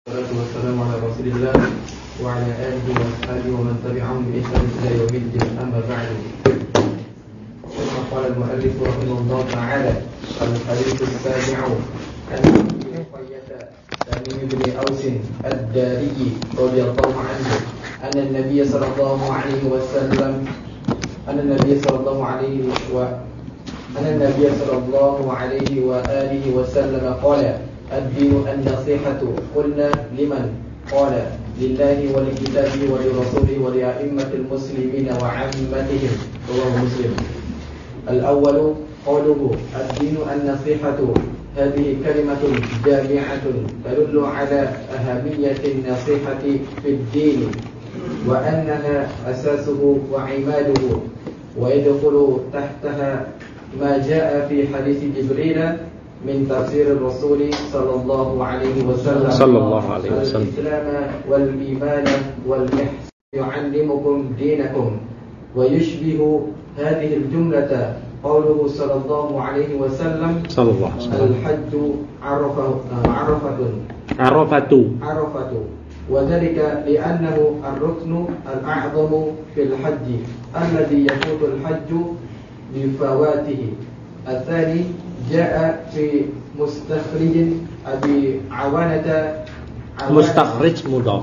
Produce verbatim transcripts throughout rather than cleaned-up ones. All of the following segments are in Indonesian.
Wassalatu wassalamu ala Rasulillah wa ala alihi wa ashabihi wa man tabi'ahum bi ihsan ila yaumiddin, amma ba'du. Kama qala al-mu'allif rahimahullah ta'ala, al-hadits as-sabi'u an Ruqayyah Tamim bin Aus ad-Dari radhiyallahu anhu anna an-nabiy sallallahu alaihi wasallam anna an-nabiy sallallahu alaihi wa anna an-nabiy sallallahu alaihi wa alihi wasallam qala الدين النصيحة. قلنا لمن؟ قال لله ولكتابه ولرسوله ولأئمة المسلمين وعامتهم. رواه مسلم. الأول قوله الدين النصيحة، هذه كلمة جامعة تدل على أهمية النصيحة في الدين وأنها أساسه وعماده، ويدخل تحتها ما جاء في حديث جبريل من تفسير الرسول صلى الله عليه وسلم صلى الله عليه وسلم الإسلام والإيمان والإحسان يعلمكم دينكم. ويشبه هذه الجملة قوله صلى الله عليه وسلم صلى الله عليه وسلم الحج عرفة عرفة عرفة عرفة وذلك لأنه الركن الأعظم في الحج الذي يفوت الحج بفواته. الثاني جاء في مستخرج أبي عوانة مستخرج مضاف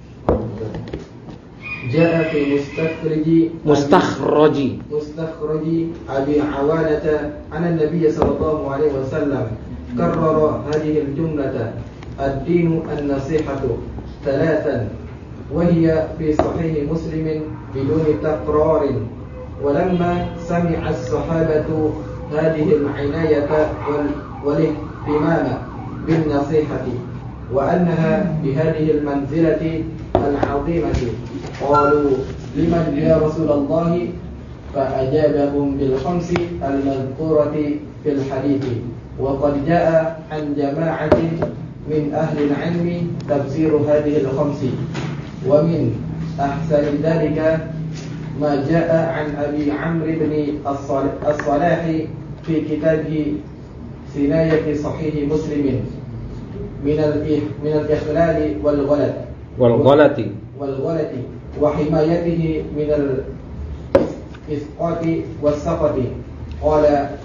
جاء في مستخرج مستخرج مستخرج أبي عوانة أن النبي صلى الله عليه وسلم كرر هذه الجملة الدين النصيحة ثلاثا، وهي في صحيح مسلم بدون تكرار. ولما سمع الصحابة هذه العناية والاهتمام بالنصيحة وأنها بهذه المنزلة العظيمة قالوا لمن يا رسول الله؟ فأجابهم بالخمس المذكورة في الحديث. وقد جاء عن جماعة من أهل العلم تفسير هذه الخمس، ومن أحسن ذلك ما جاء عن أبي عمرو بن الصلاح في كتابه سناية صحيح مسلم من من الإخلال والغلط والغلط والغلط وحمايته من الإسقاط والسقط. قال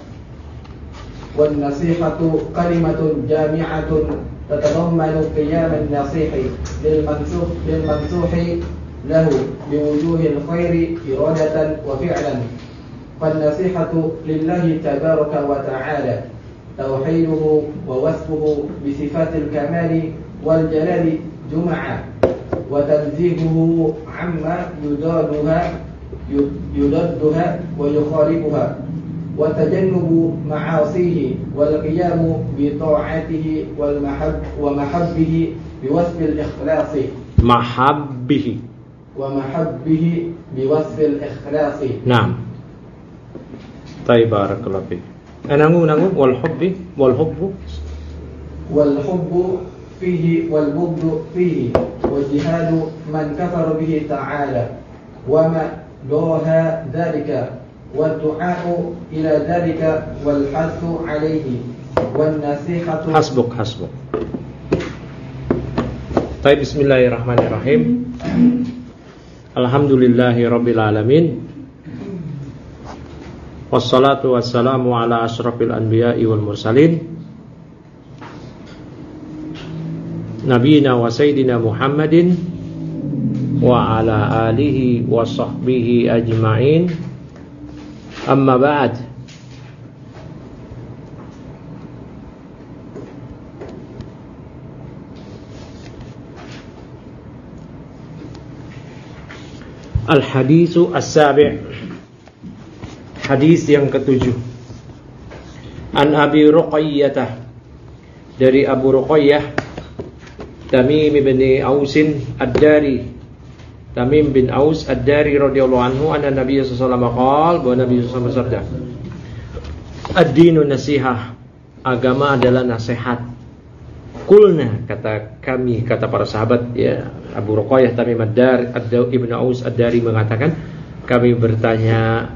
والنصيحة كلمة جامعة تتضمن قيام النصيح للمنصوح للمنصوح له بوجوه الخير إرادة وفعلا. فالنصيحة لله تبارك وتعالى توحيده ووصفه بصفات الكمال والجلال جمعا، وتنزيهه عما يضادها يضادها ويخالفها، وتجنب معاصيه والقيام بطاعته والمحب ومحبه بوصف الإخلاص محبه ومحبه بوصف الإخلاص. نعم. طيب بارك الله فيك. أنغو نغو والحب والحب والحب فيه والبغض فيه وجهاد من كفر به تعالى وما دوها ذلك والدعاء إلى ذلك والحث عليه والنصيحة. حسبك حسبك. طيب بسم الله الرحمن الرحيم. Alhamdulillahi rabbil alamin. Wassalatu wassalamu ala asyrafil anbiya'i wal mursalin Nabiyina wa sayyidina Muhammadin wa ala alihi wa sahbihi ajma'in. Amma ba'd. Al-haditsu as-sabi', hadis yang ketujuh. An Abi Ruqayyah, dari Abu Ruqayyah Tamim bin Aus ad-Dari, Tamim bin Aus ad-Dari radhiyallahu anhu, anna Nabi sallallahu alaihi wasallam qaal, bahwa Nabi sallallahu alaihi wasallam bersabda, ad-dinu nasihah, agama adalah nasihat. Kulna, kata kami, kata para sahabat, ya Abu Ruqayyah Tamim ad-Dari Ibn Aus ad-Dari mengatakan, kami bertanya,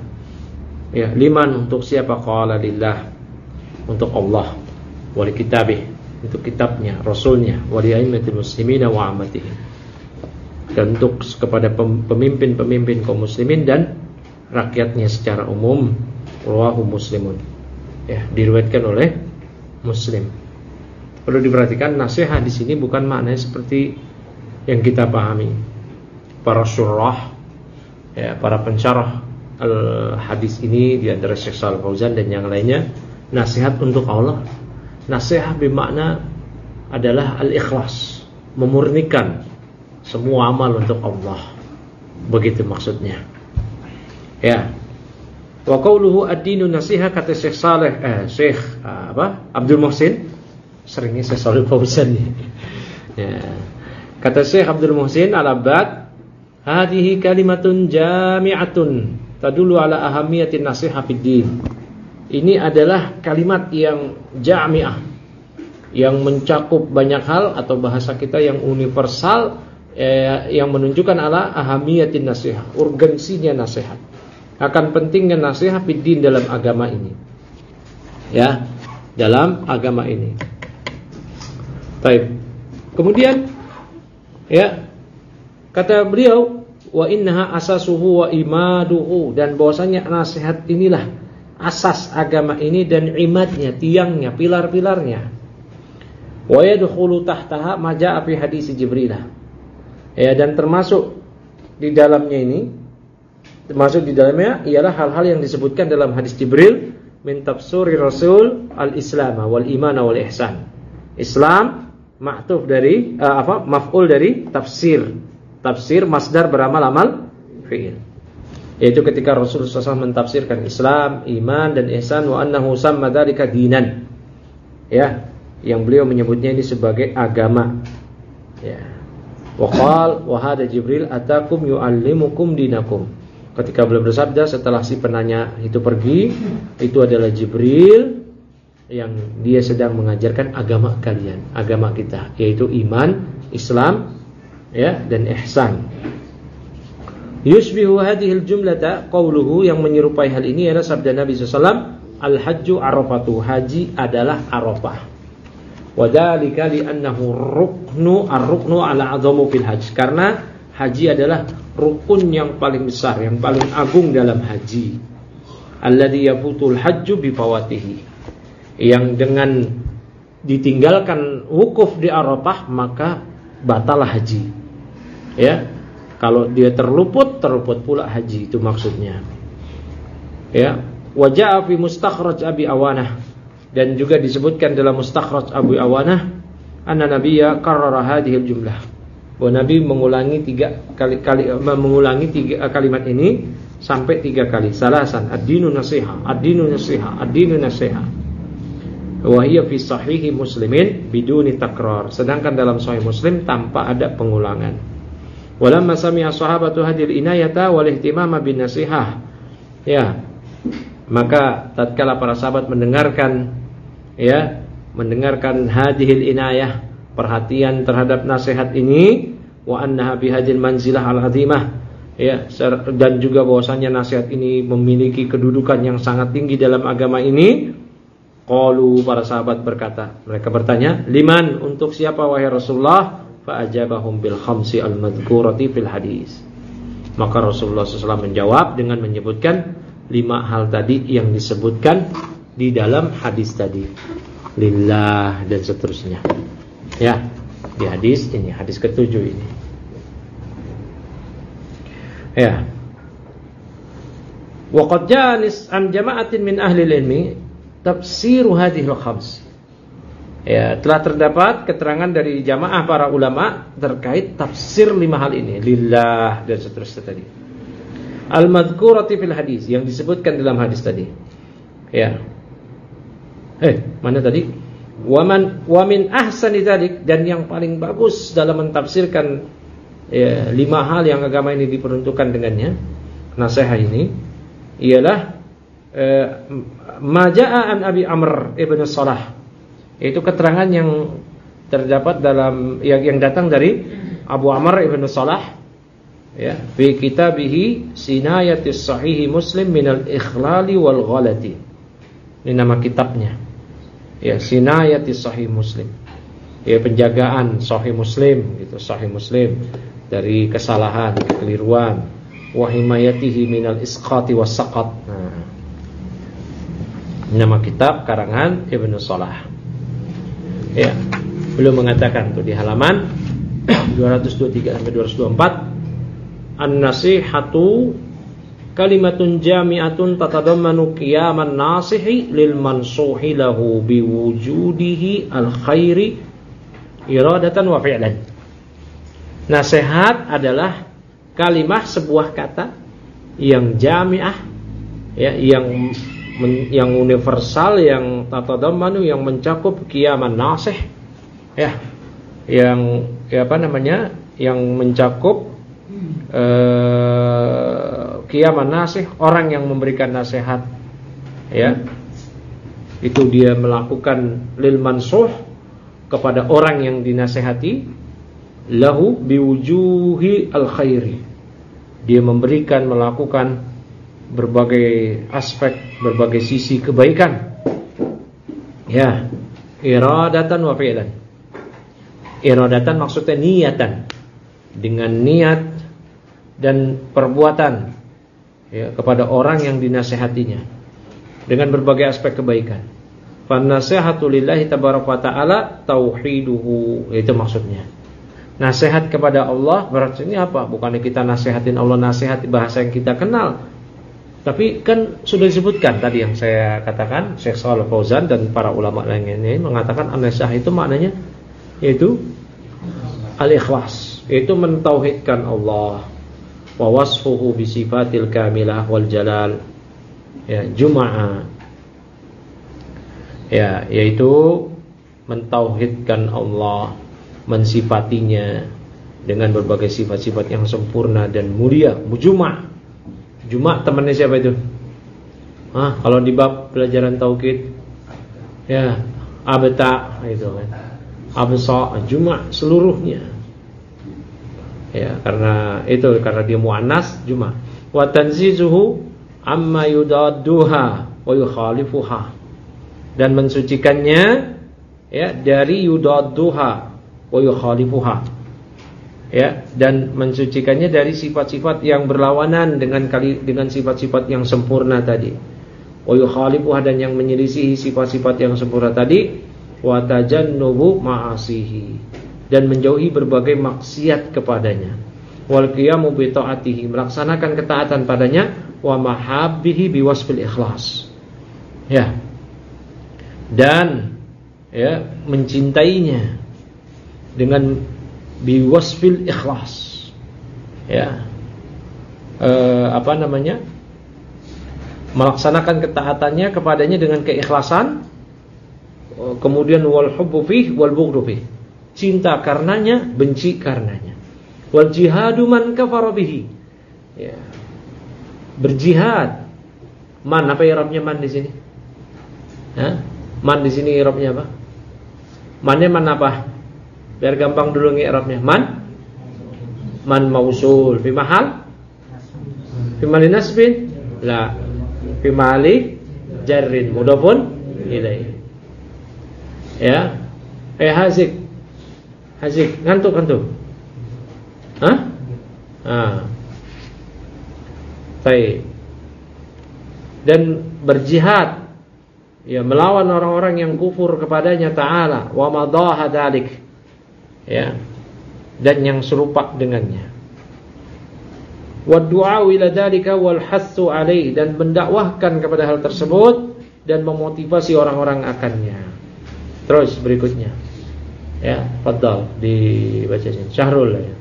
ya liman, untuk siapa? Qala lillah, untuk Allah, wali kitabih, Itu kitabnya, rasulnya, wa li aimmatil muslimina wa ammatihim. Dan untuk kepada pemimpin-pemimpin kaum muslimin dan rakyatnya secara umum. Rawahu Muslimun. Ya, diriwayatkan oleh Muslim. Perlu diperhatikan, nasihat di sini bukan maknanya seperti yang kita pahami. Para syurah, ya, para pensyarah al-hadis ini di antara Syekh Shalih Fauzan dan yang lainnya, nasihat untuk Allah. Nasihat bermakna adalah al-ikhlas, memurnikan semua amal untuk Allah. Begitu maksudnya. Ya. Wa qauluhu ad-dinu nasiha, kata Syekh Saleh eh Syekh apa? Abdul Muhsin. Seringnya Syekh Shalih Fauzan nih. Ya. Kata Syekh Abdul Muhsin Al-Abbad, hadhihi kalimatun jami'atun tadullu ala ahamiyatin nasiha fid din. Ini adalah kalimat yang jami'ah, yang mencakup banyak hal, atau bahasa kita yang universal, eh, yang menunjukkan ala ahamiyatin nasihat, urgensinya nasihat, akan pentingnya nasihat fid din, dalam agama ini. Ya, dalam agama ini. Baik. Kemudian ya, kata beliau, wa innaha asasuhu wa imaduhu, dan bahwasanya nasihat inilah asas agama ini dan imadnya, tiangnya, pilar-pilarnya. Wa yadkhulu tahtaha ma jaa fi hadis Jibril. Ya, dan termasuk di dalamnya ini, termasuk di dalamnya ialah hal-hal yang disebutkan dalam hadis Jibril, min tafsiri Rasul al-Islam wal iman wal ihsan. Islam ma'tuf dari uh, apa? Maf'ul dari tafsir. Tafsir masdar beramal amal fi'il. Yaitu ketika Rasulullah shallallahu alaihi wasallam mentafsirkan Islam, iman dan ihsan, wa annahu samma dzalika dinan. Ya, yang beliau menyebutnya ini sebagai agama. Ya. Wa qala wa hada Jibril atakum yuallimukum dinakum. Ketika beliau bersabda setelah si penanya itu pergi, itu adalah Jibril yang dia sedang mengajarkan agama kalian, agama kita, yaitu iman, Islam, ya, dan ihsan. Yushbihu hadhil jumlata qawluhu, yang menyerupai hal ini adalah sabda Nabi sallallahu alaihi wasallam, al-hajju arafatu, haji adalah Arafah. Wa dzalika li annahu ruknu ar-ruknu ala azamu fil hajj, karena haji adalah rukun yang paling besar, yang paling agung dalam haji. Alladzi yafutul hajju bi fawatihi, yang dengan ditinggalkan wukuf di Arafah maka batal haji. Ya. Kalau dia terluput, terluput pula haji, itu maksudnya. Ya, wa jaa fi mustakhraj Abi Awanah, dan juga disebutkan dalam mustakhraj Abi Awanah, anna nabiyya qarrara hadhil jumlah, bahwa Nabi mengulangi tiga kali kali mengulangi tiga kalimat ini sampai tiga kali. Salasan, ad-dinu nasiha, ad-dinu nasiha, ad-dinu nasiha. Wa hiya fi sahihi Muslimin biduni takrar, sedangkan dalam sahih Muslim tanpa ada pengulangan. Walamma sami'a sahabatu hadhil inayata wal ihtimama bin nasihah. Ya. Maka tatkala para sahabat mendengarkan, ya, mendengarkan hadhil inayah, perhatian terhadap nasihat ini, wa annaha bihadil manzilah al-azimah, ya, dan juga bahwasanya nasihat ini memiliki kedudukan yang sangat tinggi dalam agama ini. Qalu, para sahabat berkata, mereka bertanya, liman, untuk siapa wahai Rasulullah? Fa'ajabahum bil khamsi al-madhkurati fil hadis. Maka Rasulullah shallallahu alaihi wasallam menjawab dengan menyebutkan lima hal tadi yang disebutkan di dalam hadis tadi, lillah dan seterusnya. Ya, di hadis ini, hadis ketujuh ini. Ya. Wa qad janis an jama'atin min ahli ilmi tafsiru hadhihi al-khams. Ya, telah terdapat keterangan dari jamaah para ulama terkait tafsir lima hal ini, lillah dan seterusnya tadi. Al-madhkurati fil hadis, yang disebutkan dalam hadis tadi. Ya. Eh, mana tadi? Wa man wa min ahsani dzalik, dan yang paling bagus dalam mentafsirkan, ya, lima hal yang agama ini diperuntukkan dengannya, nasihat ini, ialah eh, majaa an Abi Amr ibn Salah. Itu keterangan yang terdapat dalam yang, yang datang dari Abu Amr ibn Salah, ya, fi kitabihi Sinayatis Sahihi Muslim minal ikhlali wal ghalati. Ini nama kitabnya. Ya, Sinayatis Sahih Muslim. ya penjagaan Sahih Muslim gitu, Sahih Muslim dari kesalahan, kekeliruan, wa himayatihi minal isqati was saqat. Nah, nama kitab karangan Ibnu Salah. Ya, belum mengatakan tuh di halaman dua ratus dua puluh tiga sampai dua ratus dua puluh empat, an-nasihatu kalimatun jami'atun tatadammanu qiyaman nasihi lil mansuhi lahu biwujudihi al-khairi iradatan wa fi'lan. Nasihat adalah kalimah, sebuah kata yang jami'ah, ya, yang yang universal, yang tatadammanu, yang mencakup qiyaman nasih, ya, yang ya apa namanya, yang mencakup eh, qiyaman nasih, orang yang memberikan nasihat, ya, itu dia melakukan lil mansuh, kepada orang yang dinasihati, lahu biwujuhi al khairi, dia memberikan, melakukan berbagai aspek, berbagai sisi kebaikan, ya, iradatan wa fi'lan. Iradatan maksudnya niatan, dengan niat dan perbuatan, ya, kepada orang yang dinasihatinya dengan berbagai aspek kebaikan. Fan nasihatu lillahi tabaraka wa ta'ala tauhiduhu, itu maksudnya. Nasihat kepada Allah berarti ini apa? Bukannya kita nasihatin Allah, nasihat bahasa yang kita kenal. Tapi kan sudah disebutkan tadi yang saya katakan, Syekh Shalih Fauzan dan para ulama lainnya ini mengatakan an-nasihat itu maknanya yaitu al-ikhlas, yaitu mentauhidkan Allah, wa wasfuhu bi sifatil kamilah wal jalal, ya, juma'a, ya, yaitu mentauhidkan Allah, mensifatinya dengan berbagai sifat-sifat yang sempurna dan mulia. Mujuma'. Juma' temannya siapa itu? Hah, kalau di bab pelajaran tauhid, ya, abta itu kan. Absa, Juma' seluruhnya. Ya, karena itu karena dia muannas, Juma'. Wa tanzizuhu amma yudadduha wa yukhalifuha. Dan mensucikannya, ya, dari yudadduha wa yukhalifuha, ya, dan mensucikannya dari sifat-sifat yang berlawanan dengan kali dengan sifat-sifat yang sempurna tadi. Wa yukhalifuha, dan yang menyelisihi sifat-sifat yang sempurna tadi. Wa tajannubu ma'asihi, dan menjauhi berbagai maksiat kepadanya. Wal qiyamu bi ta'atihi, melaksanakan ketaatan padanya. Wa mahabbihi biwasfil ikhlas, ya, dan, ya, mencintainya dengan biwasfil ikhlas, ya, e, apa namanya, melaksanakan ketaatannya kepadanya dengan keikhlasan. Kemudian wal hubbu fih wal bughdu fih, cinta karenanya, benci karenanya. Wal jihadu man kafara bihi, ya, berjihad. Man, apa i'rabnya man di sini? Hah? Man di sini i'rabnya apa? Mannya man apa? Biar gampang dulu ngi'rabnya. Man Man mausul fi mahal fi mali nasbin, la fi mali jarrin, mudhafun ilaih. Ya. Eh Hazik. Hazik, ngantuk ngantuk. Hah? Ah. Baik. Dan berjihad, ya, melawan orang-orang yang kufur kepadanya Ta'ala, wa madaha dzalik, ya, dan yang serupa dengannya. Wa du'a ila dzalika wal hassu alaihi, dan mendakwahkan kepada hal tersebut dan memotivasi orang-orang akannya. Terus berikutnya, ya, fadhal dibaca sini. Syahrul, ya.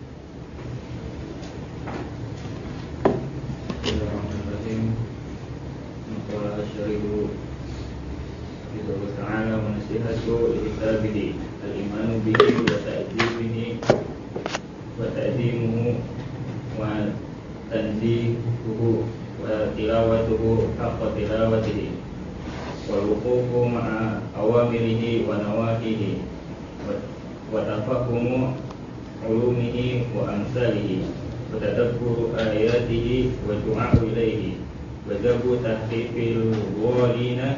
al-imanu bihi wa ta'dzibihi wa ta'zimuhu wa tanzihuhu wa tilawatuhu haqqa tilawatihi wal wuqufu ma'a awamirihi wa nawahihi wa tafahumu ulumihi wa amsalihi wa tadabburu ayatihi wa du'a'u ilaihi wa jabu tahfifil walina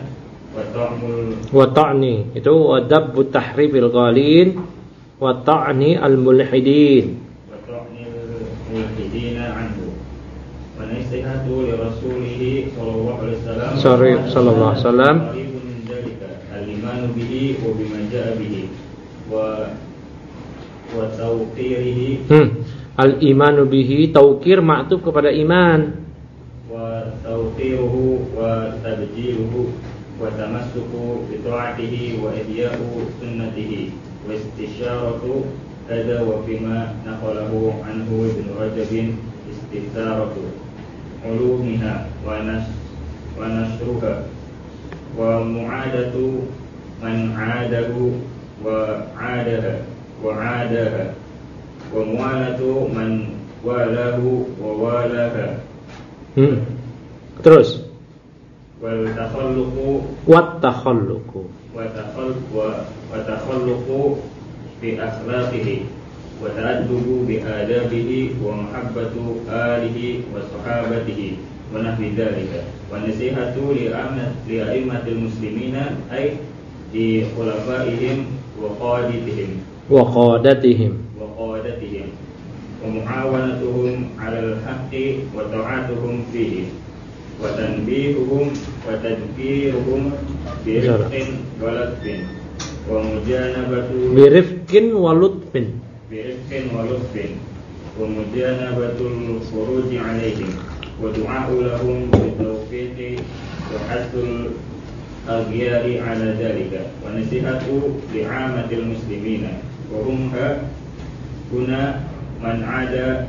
wa ta'mul wa ta'ni itu wadabbu tahrifil ghalin wa ta'ni al mulhidin wa ta'nil mulhidina anhu wa nasihatu li rasulihi sallallahu alaihi wasallam sorry sallallahu alaihi wasallam qaribun min dzalika al-imanu bihi wa bima ja'a bihi wa wa tawqirihi hmm. al imanu bihi tawqir ma'tuf kepada iman wa tawqiruhu wa tabjiluhu wa tamassuku bi ta'atihi wa ihya'u sunnatihi wa istisharatu kada wa bima naqalahu anhu ibn Rajab istisharatu ulumiha wa nas wa nasruha wa mu'adatu man 'adahu wa 'adaha wa 'adaha wa mu'alatu man walahu wa walaha hmm. terus wal takhalluqu wat takhalluqu wa takhalluqu wa takhalluqu bi akhlaqihi wa ta'addubu bi adabihi wa mahabbatu alihi wa sahabatihi wa nahwi dzalika wa nasihatu li amat li a'immatil muslimina ay di khulafaihim wa qadatihim wa qadatihim wa qadatihim wa muawanatuhum 'alal haqqi wa ta'atuhum fihi wa tanbihuhum wa tadbiruhum bi rifqin wa latfin wa mujanabatu bi rifqin wa lutfin bi rifqin wa lutfin wa mujanabatul khuruji 'alaihim wa du'a'u lahum bi tawfiqi wa hasul aghyari 'ala dhalika wa nasihatu li'amatil muslimina wa hum kuna man 'ada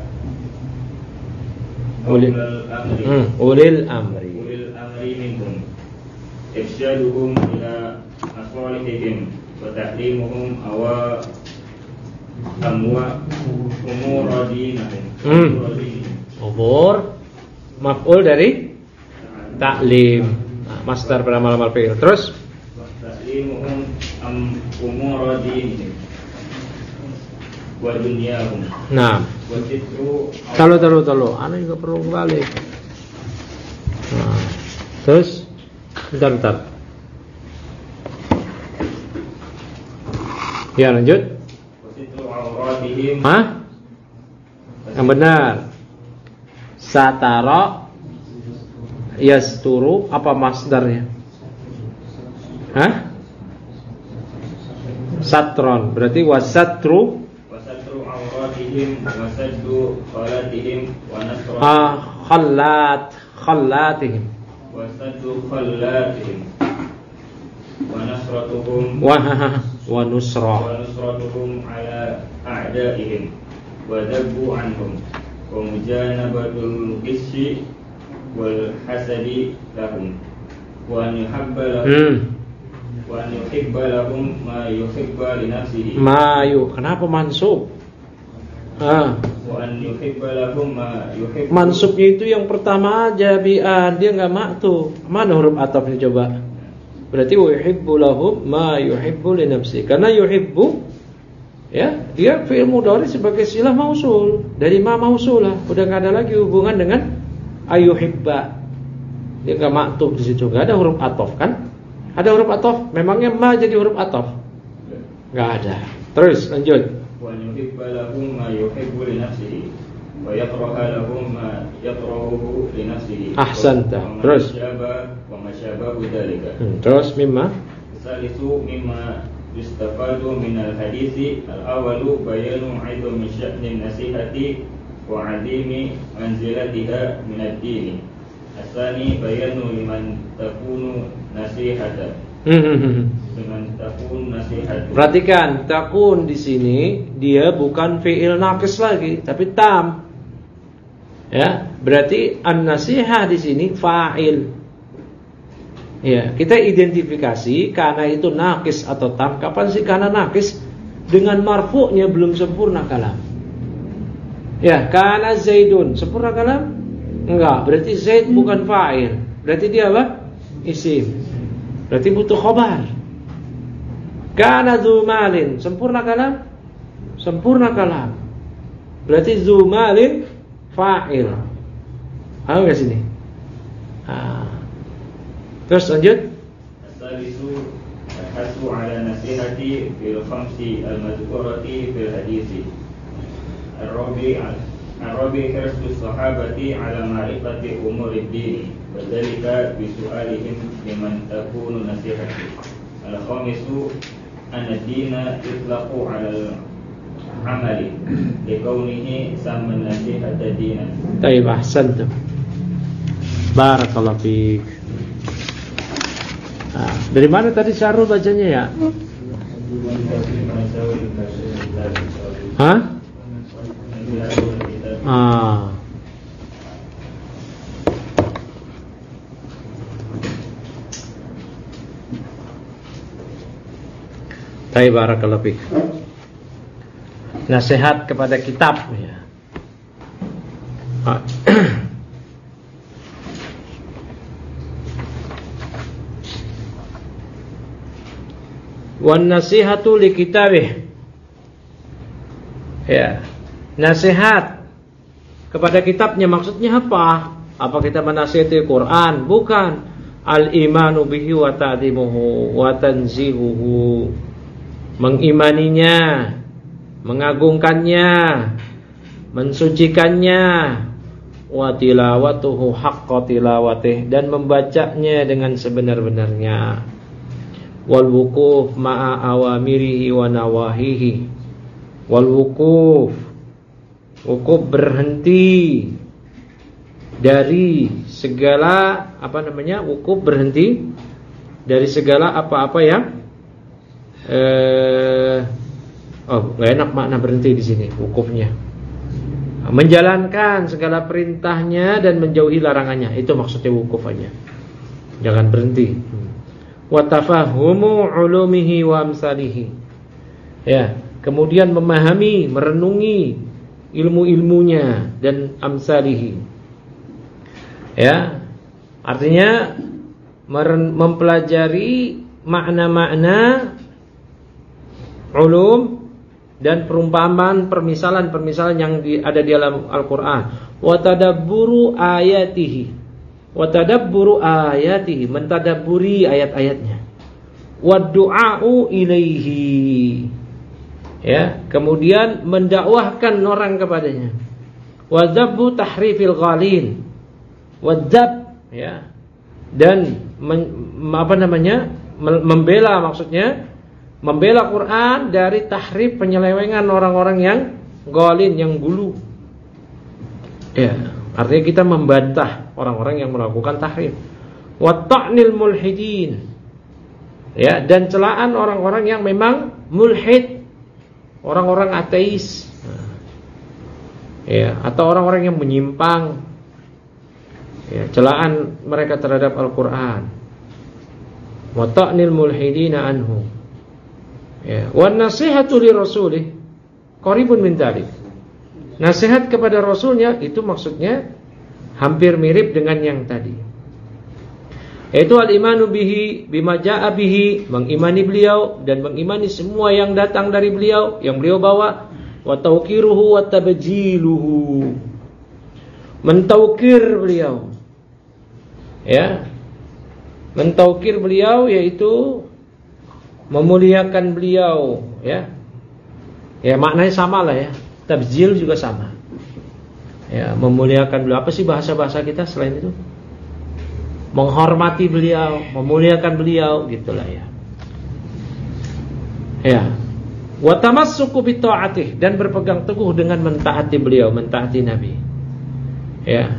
ulil amri hmm. ulil amri ulil amri minhum irsyaduhum ila masalihihim wa tahlimuhum awa amwa umur dinihim hmm. umur maf'ul dari taklim nah, masdar pada malam al-fi'il terus tahlimuhum am umur dinihim wa dunyahum nah wa sitru talu talu talu anu juga perlu balik nah, terus bentar bentar ya lanjut wa sitru auratihim hah yang benar satara yasturu apa masdarnya hah satron berarti wasatru wasatru auratihim wa saddu qalatihim wa nasra ah khallat khallatihim wa saddu khallatihim wa nasratuhum wa wa nusra wa nusratuhum ala a'daihim wa dabbu anhum wa mujanabatul qishi wal hasadi lahum wa an yuhabba lahum hmm. wa an yuhibba lahum ma yuhibba li nafsihi mayu kenapa mansub ah wa an yuhibba lahum ma yuhibbu mansubnya itu yang pertama aja bi'an dia enggak maktu mana huruf atafnya coba berarti wa yuhibbu lahum ma yuhibbu li nafsi karena yuhibbu ya dia fi'il mudhari sebagai silah mausul dari ma mausulah udah enggak ada lagi hubungan dengan ayuhibba dia enggak maktub di situ enggak ada huruf ataf kan ada huruf ataf memangnya ma jadi huruf ataf enggak ada terus lanjut wa yuhibba lahum ma yuhibbu li nafsihi wa yakraha lahum ma yakrahu li nafsihi ahsanta wa terus masyaba wa masyabahu dzalika hmm, terus mimma salisu mimma yustafadu min al-hadisi al-awalu bayanu 'idami sya'ni nasihati wa 'azimi manzilatiha min ad-din asani bayanu liman takunu nasihata liman takun nasihatu perhatikan takun di sini dia bukan fi'il naqis lagi tapi tam ya berarti an-nasihah di sini fa'il ya kita identifikasi karena itu naqis atau tam kapan sih karena naqis dengan marfu'nya belum sempurna kalam ya kana zaidun sempurna kalam enggak berarti zaid bukan fa'il berarti dia apa isim berarti butuh khabar kana dzu malin sempurna kalam sempurna kalam berarti dzu malin fa'il apa enggak sini ah. Terus lanjut As-salisu al-hasu ala nasihati fil khamsi al-madhkurati fil hadisi. Ar-rabi' Ar-rabi' hirsus sahabati ala ma'rifati umurid dini wa dzalika bi su'alihim liman takunu nasihati. Al-khamisu anna ad-dina yutlaqu ala al-amali liqaunihi samman nasihata dinan. Baik, ahsantum. Barakallahu fiik. Nah, dari mana tadi Syarul bacanya ya? Hah? Ah. Baik, barakallahu fiik. Nasihat kepada kitab ya. Ah. Wan nasihatu li kitabih. Ya. Nasihat kepada kitabnya maksudnya apa? Apa kita menasihati Quran? Bukan. Al-imanu bihi wa ta'zimuhu wa tanzihuhu. Mengimaninya, mengagungkannya, mensucikannya, wa tilawatuhu haqqa tilawatih, dan membacanya dengan sebenar-benarnya. Wal wuquf ma'a awamirihi wa nawahihi. Wal wuquf, wuquf berhenti dari segala apa namanya? Wuquf berhenti dari segala apa-apa yang eh oh, gak enak makna berhenti di sini wukufnya. Menjalankan segala perintahnya dan menjauhi larangannya. Itu maksudnya wukuf aja. Jangan berhenti. Wa tafahumu ulumihi wa amsalihi. Ya, kemudian memahami, merenungi ilmu-ilmunya dan amsalihi. Ya, artinya mempelajari makna-makna ulum dan perumpamaan, permisalan-permisalan yang di, ada di dalam Al-Qur'an. Wa tadabburu ayatihi. Wa tadabburu ayatihi, mentadabburi ayat-ayatnya. Wa du'a'u ilaihi. Ya, kemudian mendakwahkan orang kepadanya. Wa dzabbu tahrifil ghalin. Wa dzab, ya. Dan men, apa namanya? membela maksudnya membela Quran dari tahrif, penyelewengan orang-orang yang ghalin, yang gulu. Ya, artinya kita membantah orang-orang yang melakukan tahrif. Wa ta'nil mulhidin. Ya, dan celaan orang-orang yang memang mulhid, orang-orang ateis. Ya, atau orang-orang yang menyimpang. Ya, celaan mereka terhadap Al-Qur'an. Wa ta'nil mulhidina anhu. Ya, wan nasihatu li rasulih qaribun min dzalik. Nasihat kepada rasulnya itu maksudnya hampir mirip dengan yang tadi. Yaitu al-imanu bihi bima jaa bihi, mengimani beliau dan mengimani semua yang datang dari beliau, yang beliau bawa, wa tauqiruhu wa tabjiluhu. Mentaukir beliau. Ya. Mentaukir beliau yaitu memuliakan beliau, ya. Ya, maknanya sama lah ya. Tabjil juga sama. Ya, memuliakan beliau. Apa sih bahasa-bahasa kita selain itu? Menghormati beliau, memuliakan beliau, gitulah ya. Ya. Wa tamassuku bi ta'atih, dan berpegang teguh dengan mentaati beliau, mentaati Nabi. Ya.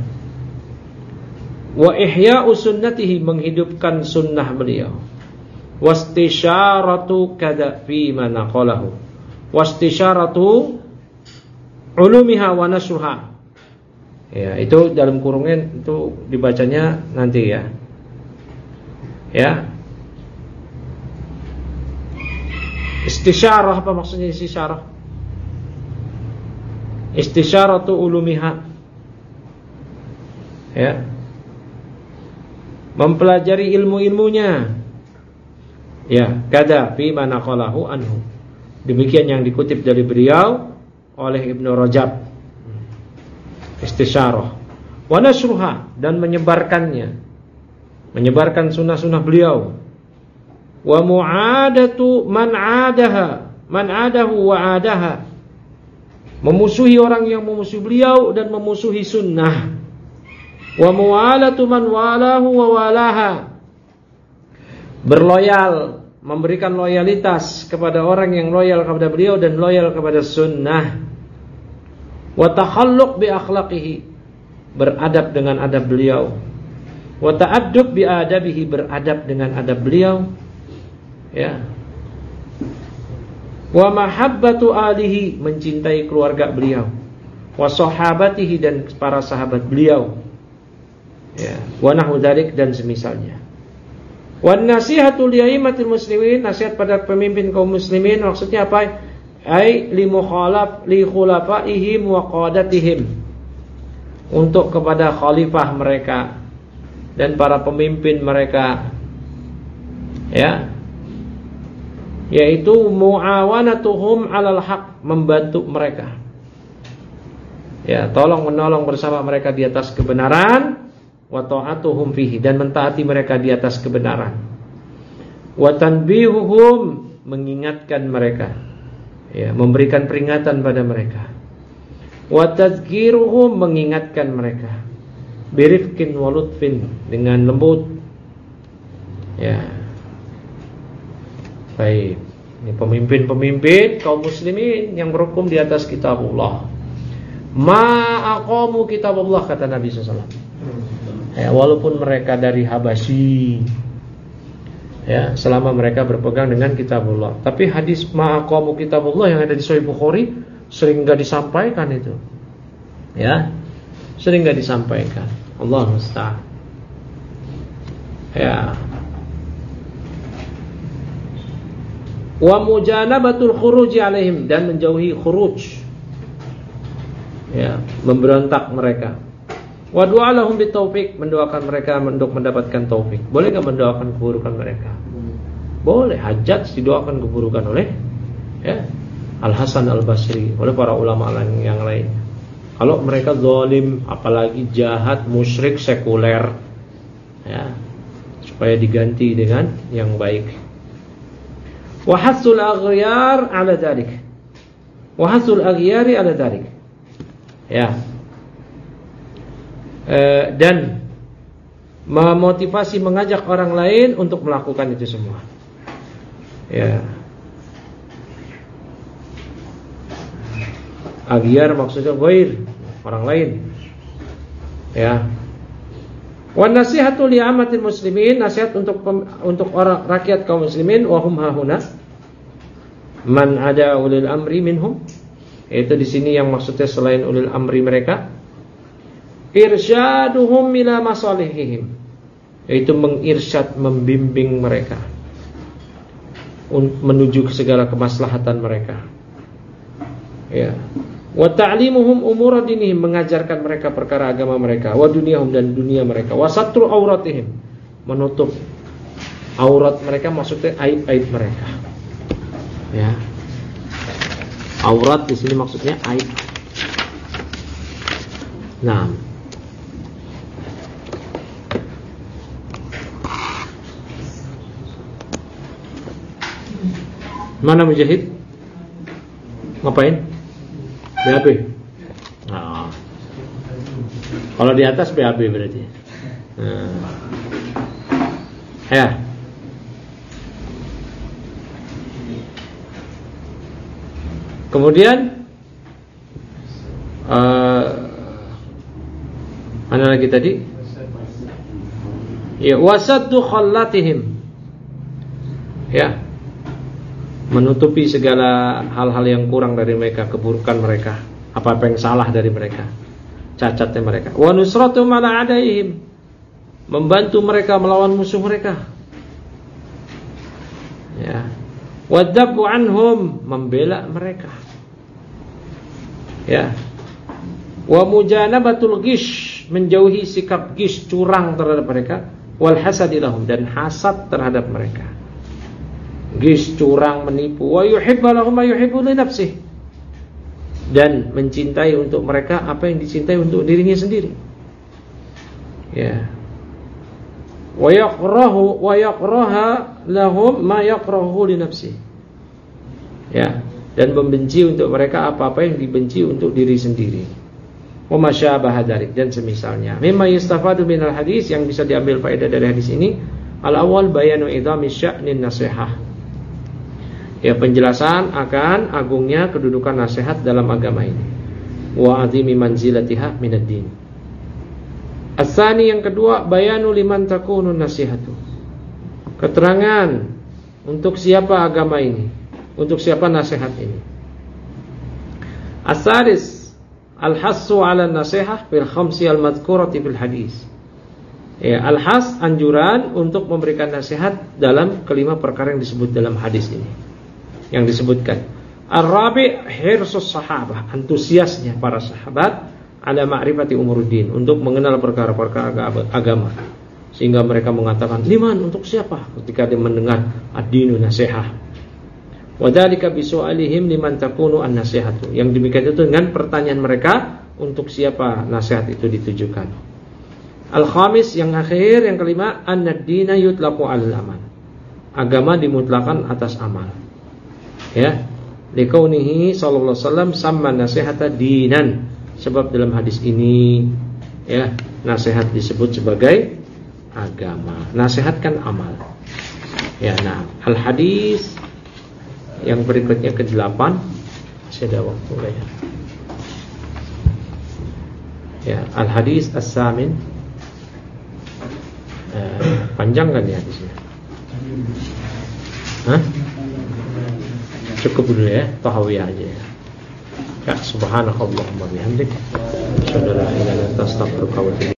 Wa ihya'u sunnatihi, menghidupkan sunnah beliau. Wastisyaratu kada fi ma naqalahu. Wastisyaratu ulumiha wa nasruha. Ya, itu dalam kurungan itu dibacanya nanti ya. Ya. Istisyarah, apa maksudnya istisyarah? Istisyaratu ulumiha. Ya. Mempelajari ilmu-ilmunya. Ya, kada fi ma naqalahu anhu. Demikian yang dikutip dari beliau oleh Ibnu Rajab. Istisyarah. Wa nasruha, dan menyebarkannya. Menyebarkan sunnah-sunnah beliau. wa mu'adatu man 'adaha man 'adahu wa 'adaha, memusuhi orang yang memusuhi beliau dan memusuhi sunnah. Wa muwalatu man walahu wa walaha, berloyal, memberikan loyalitas kepada orang yang loyal kepada beliau dan loyal kepada sunnah. Wa takhalluq bi akhlaqihi, beradab dengan adab beliau. Wa ta'addub bi adabihi, beradab dengan adab beliau. Ya. Wa mahabbatu alihi, mencintai keluarga beliau. Wa sahabatihi, dan para sahabat beliau. Ya, wa nahu dzalik, dan semisalnya. Wa nasihatu li aimatil muslimin, nasihat pada pemimpin kaum muslimin, maksudnya apa? Ai li mukhalaf li khulafaihim wa qadatihim, untuk kepada khalifah mereka dan para pemimpin mereka. Ya. Yaitu muawanatuhum 'alal haq, membantu mereka. Ya, tolong menolong bersama mereka di atas kebenaran, wa ta'atuhum fihi, dan mentaati mereka di atas kebenaran. Wa tanbihuhum, mengingatkan mereka. Ya, memberikan peringatan pada mereka. Wa tazkiruhum, mengingatkan mereka. Birifkin wa lutfin, dengan lembut. Ya. Baik, ini pemimpin-pemimpin kaum muslimin yang berhukum di atas kitabullah. Ma aqamu kitabullah, kata Nabi sallallahu alaihi wasallam. Ya, walaupun mereka dari Habasyi, ya, selama mereka berpegang dengan kitabullah. Tapi hadis ma aqamu kitabullah yang ada di Sahih Bukhari sering enggak disampaikan itu. Ya, sering enggak disampaikan. Allah musta'an. Ya. Wa mujanabatul khuruji alaihim, dan menjauhi khuruj, ya, memberontak mereka. Wa du'a lahum bitaufik, mendoakan mereka untuk mendapatkan taufik. Boleh enggak mendoakan keburukan mereka? Boleh. Hajjaj didoakan keburukan oleh, ya, Al Hasan Al Basri, oleh para ulama yang lain. Kalau mereka zalim, apalagi jahat, musyrik, sekuler, ya, supaya diganti dengan yang baik. Wa hasul aghyar 'ala dzalik. Wa hasul aghyari 'ala dzalik. Ya. E, dan memotivasi, mengajak orang lain untuk melakukan itu semua. Ya. Aghyar maksudnya ghair, orang lain. Ya. Wa nasihatu li amatil muslimin, nasihat untuk untuk orang rakyat kaum muslimin, wa hum hahuna man ada ulil amri minhum, yaitu di sini yang maksudnya selain ulil amri mereka, irsyaduhum ila masalihihim, yaitu mengirsyad, membimbing mereka menuju ke segala kemaslahatan mereka. Ya. Wa ta'limuhum umura dinihim, mengajarkan mereka perkara agama mereka, wa dunyahum, dan dunia mereka, wa satru auratihim, menutup aurat mereka, maksudnya aib-aib mereka. Ya. Aurat di sini maksudnya aib. Nah. Mana Mujahid? Ngapain? B A B. Nah. Kalau di atas B A B berarti. Nah. Ya. Kemudian uh, mana lagi tadi? Ya, wasaddu khallatihim. Ya. Menutupi segala hal-hal yang kurang dari mereka, keburukan mereka, apa-apa yang salah dari mereka, cacatnya mereka. Wa nusratu ala adaihim, membantu mereka melawan musuh mereka. Ya. Wa dabbu anhum, membela mereka. Ya. Wa mujanabatul ghish, menjauhi sikap ghish, curang terhadap mereka. Wal hasadilahum, dan hasad terhadap mereka. Gis, curang, menipu. Wa yuhibbu lahum ma yuhibbu li nafsihi, dan mencintai untuk mereka apa yang dicintai untuk dirinya sendiri. Ya. wa yakrahu wa yakraha lahum ma yakrahu li nafsi. Ya, dan membenci untuk mereka apa-apa yang dibenci untuk diri sendiri. Wa masyabaha dzalik, dan semisalnya. Mimma yustafadu minal hadis, yang bisa diambil faedah dari hadis ini, al-awwal bayanu idhami sya'nin nasihah. Ya, penjelasan akan agungnya kedudukan nasihat dalam agama ini. Wa azimi manzilatiha minad din. As-tsani, yang kedua, bayanu liman takunu nasihatu. Keterangan untuk siapa agama ini, untuk siapa nasihat ini. As-salis, al-hassu 'ala an-nasihah bil khamsi al-madhkurati fil hadis. Ya, al-has, anjuran untuk memberikan nasihat dalam kelima perkara yang disebut dalam hadis ini, yang disebutkan. Ar-rabi', hirsus sahabah, antusiasnya para sahabat ala ma'rifati umuruddin, untuk mengenal perkara-perkara agama, sehingga mereka mengatakan liman, untuk siapa, ketika dia mendengar ad-dinu nasihah. Wadzalika bisu'alihim liman takunu an-nasihatu, yang demikian itu dengan pertanyaan mereka untuk siapa nasihat itu ditujukan. Al-khamis, yang akhir, yang kelima, an-dina yutlaqu 'alal amal, agama dimutlakan atas amal. Ya, liqaunihi sallallahu alaihi wasallam samma nasihata dinan, sebab dalam hadis ini ya, nasihat disebut sebagai agama. Nasihat kan amal. Ya, nah, al-hadis yang berikutnya ke delapan, masih ada waktu enggak ya? Ya, al-hadis as-samin. Eh, panjang kan ya hadisnya? Hah? Cukup dulu ya, tahawiyah aja ya. Ya, subhanakallahumma bihamdik, asyhadu an la ilaha illa anta, astaghfiruka wa atubu ilaik.